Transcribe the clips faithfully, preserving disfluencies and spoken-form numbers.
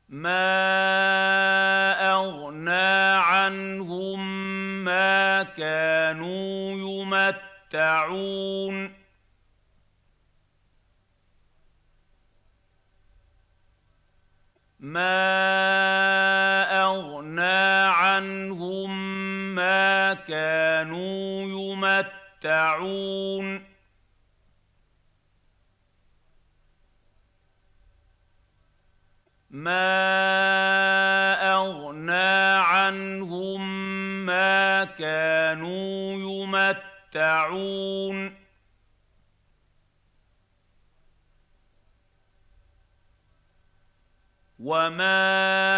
ما أغنى عنهم ما كانوا يمتعون ما أغنى عنهم ما كانوا يمتعون ما أغنى عنهم ما كانوا يمتعون وما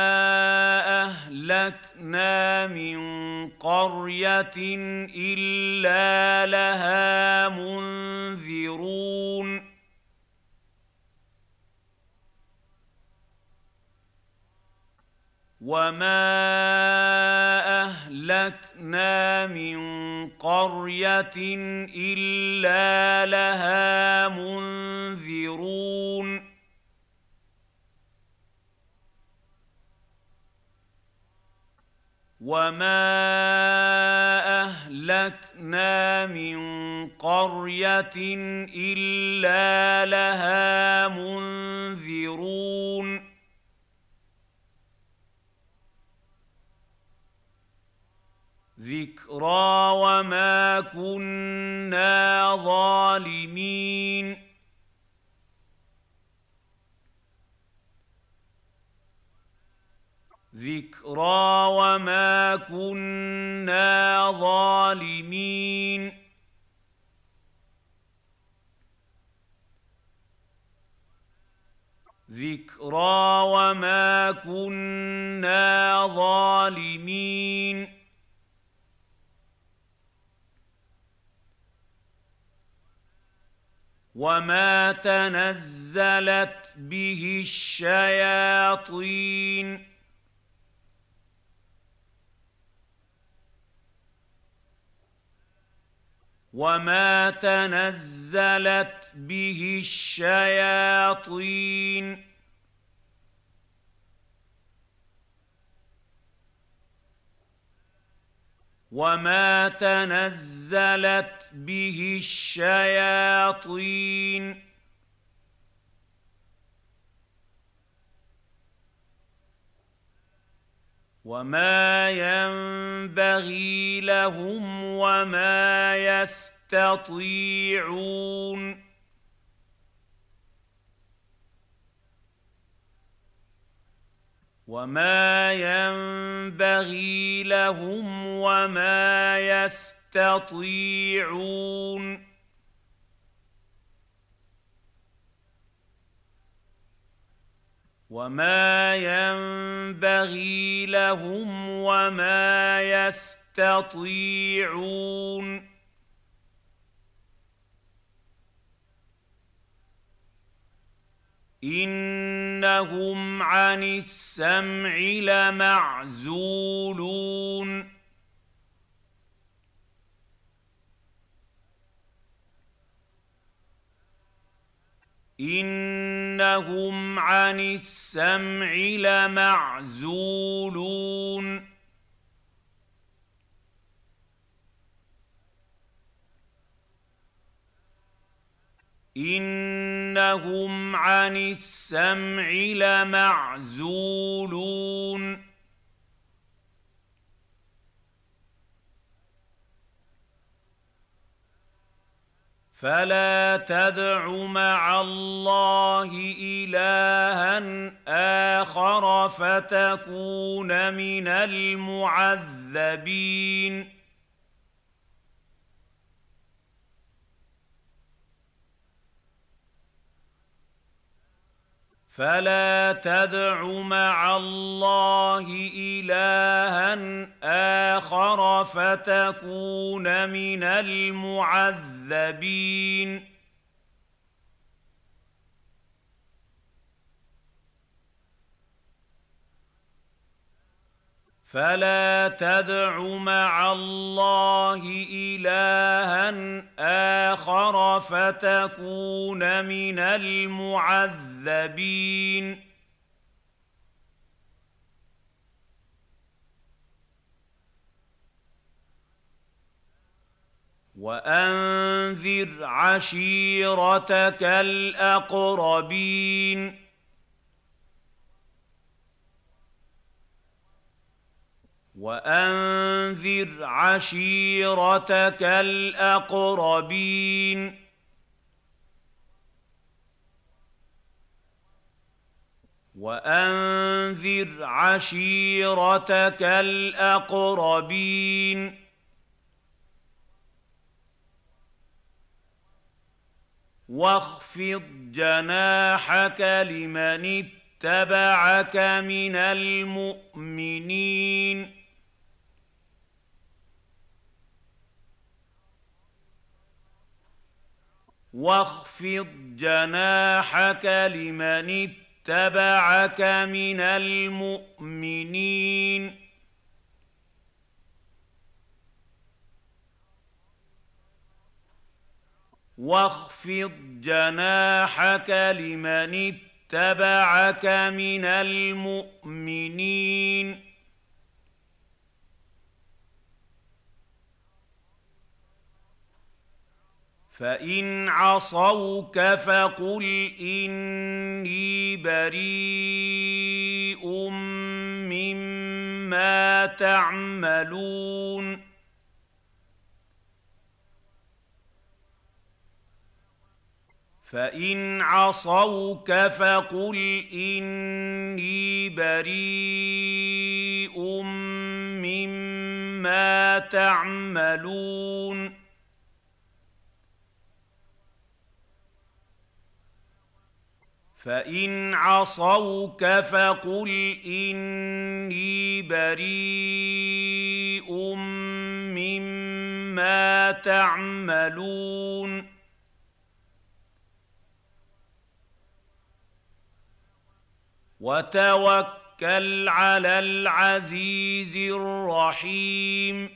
أهلكنا من قرية إلا لها منذرون وما أهلكنا من قرية إلا لها منذرون وما أهلكنا من قرية إلا لها منذرون ذكرى وما كنا ظالمين ذكرى وما كنا ظالمين ذكرى وما كنا ظالمين وما تنزلت به الشياطين وما تنزلت به الشياطين وما تنزلت به الشياطين وما ينبغي لهم وما يستطيعون وما ينبغي لهم وما يستطيعون وما ينبغي لهم وما يستطيعون إنهم عن السمع لمعزولون إنهم عن السمع لمعزولون إنهم عن السمع لمعزولون فلا تدع مع الله إلها آخر فتكون من المعذبين فلا تدع مع الله إلها آخر فتكون من المعذبين فلا تدع مع الله إلها آخر فتكون من المعذبين فلا تدع مع الله إلها آخر فتكون من المعذبين فلا تدع مع الله إلها آخر فتكون من المعذبين فلا تدع مع الله إلها آخر فتكون من المعذبين فلا تدع مع الله إلها آخر فتكون من المعذبين. فلا تدع مع الله إلها آخر فتكون من المعذبين وأنذر عشيرتك الأقربين وأنذر عشيرتك الأقربين وأنذر عشيرتك الأقربين واخفض جناحك لمن اتبعك من المؤمنين واخفض جناحك لمن اتبعك من المؤمنين واخفض جناحك لمن اتبعك من المؤمنين فإن عصوك فقل إني بريء مما تعملون فإن عصوك فقل إني بريء مما تعملون فإن عصوك فقل إني بريء مما تعملون وتوكل على العزيز الرحيم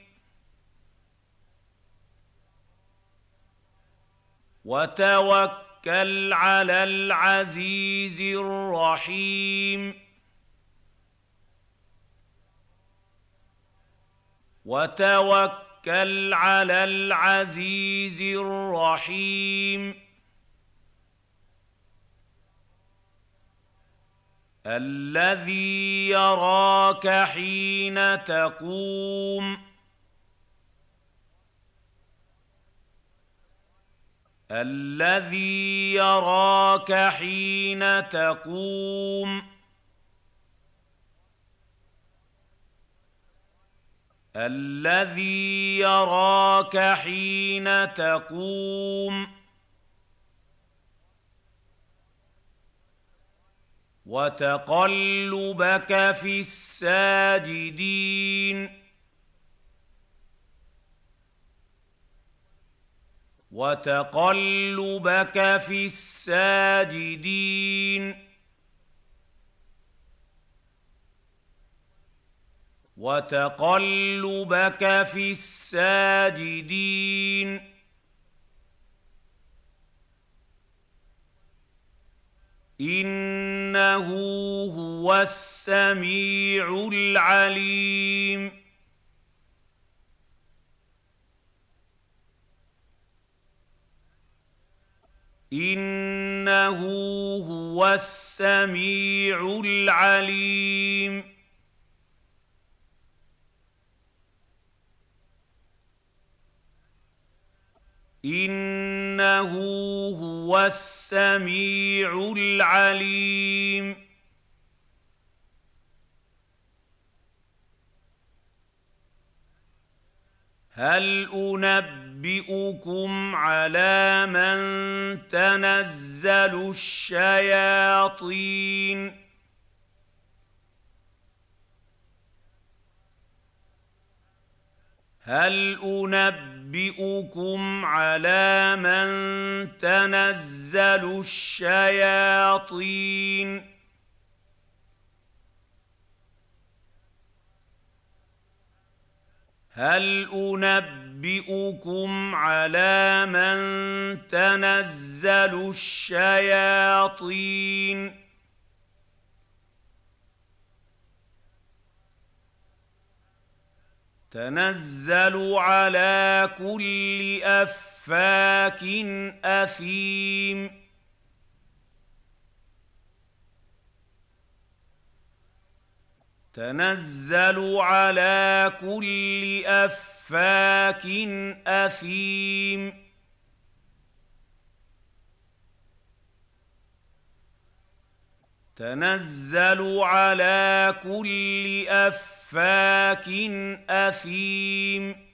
وتوكل على العزيز الرحيم وتوكل على العزيز الرحيم الذي يراك حين تقوم الذي يراك حين تقوم الذي يراك حين تقوم وتقلبك في الساجدين وتقلبك في الساجدين وتقلبك في الساجدين إنه هو السميع العليم إنه هو السميع العليم إنه هو السميع العليم هل أنبئكم على من تنزل الشياطين هل أنبئكم على من تنزل الشياطين هل أنبئكم على من تنزل الشياطين تنزل على كل أفاك أثيم تنزل على كل أفاك أثيم تنزل على كل أفاك أثيم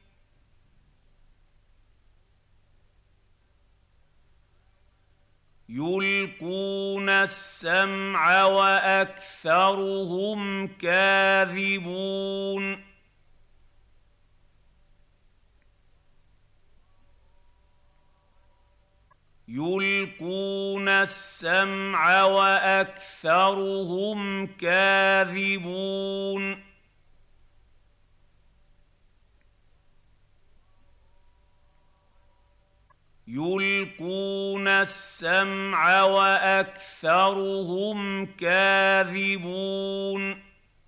يلقون السمع وأكثرهم كاذبون يلقون السمع وأكثرهم كاذبون يلقون السمع وأكثرهم كاذبون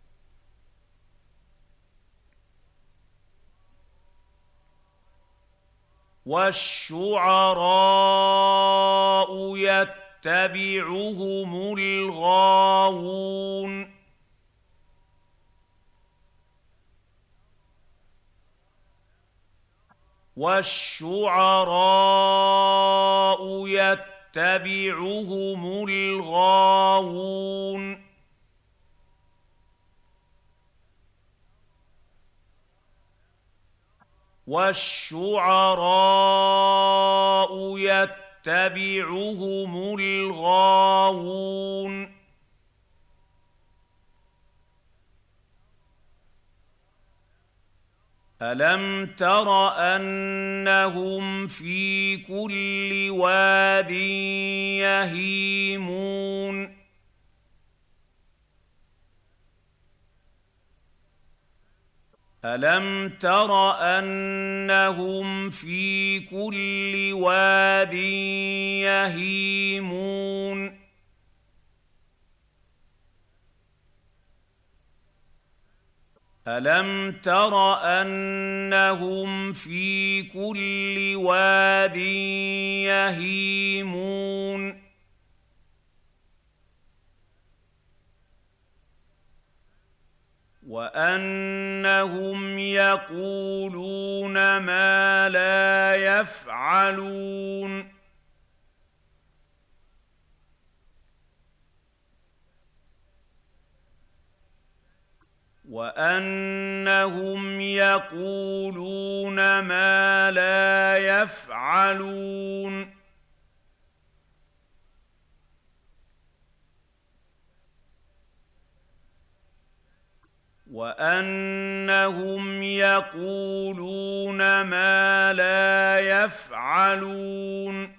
والشعراء يتبعهم الغاوون والشعراء يتبعهم الغاوون والشعراء يتبعهم الغاوون ألم تر أنهم في كل واد يهيمون ألم تر أنهم في كل واد يهيمون ألم تر أنهم في كل واد يهيمون وأنهم يقولون ما لا يفعلون وأنهم يقولون ما لا يفعلون وأنهم يقولون ما لا يفعلون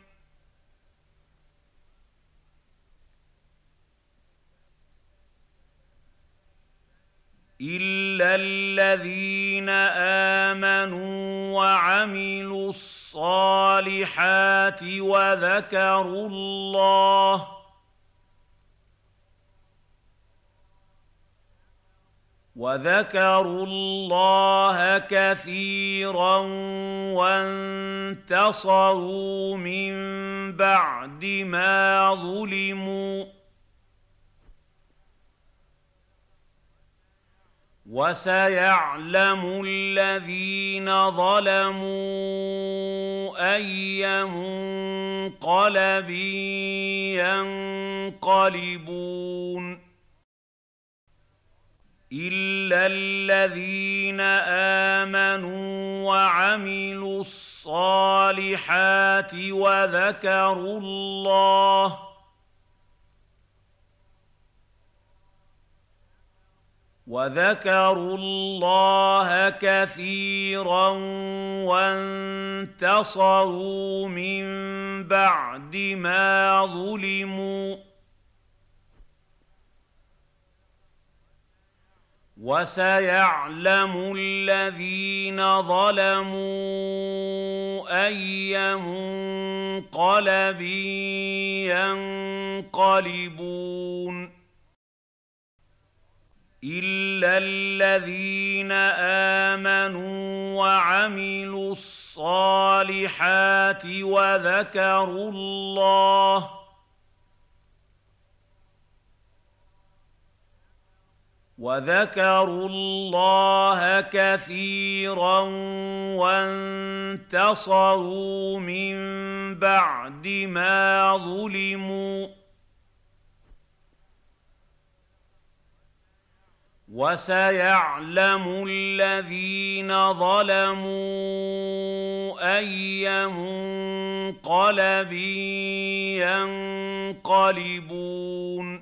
إلا الذين آمنوا وعملوا الصالحات وذكروا الله وذكروا الله كثيرا وانتصروا من بعد ما ظلموا وسيعلم الذين ظلموا أي منقلب ينقلبون إلا الذين آمنوا وعملوا الصالحات وذكروا الله وذكروا الله كثيرا وانتصروا من بعد ما ظلموا وسيعلم الذين ظلموا أي منقلب ينقلبون إلا الذين آمنوا وعملوا الصالحات وذكروا الله وذكروا الله كثيرا وانتصروا من بعد ما ظلموا وسيعلم الذين ظلموا أي منقلب ينقلبون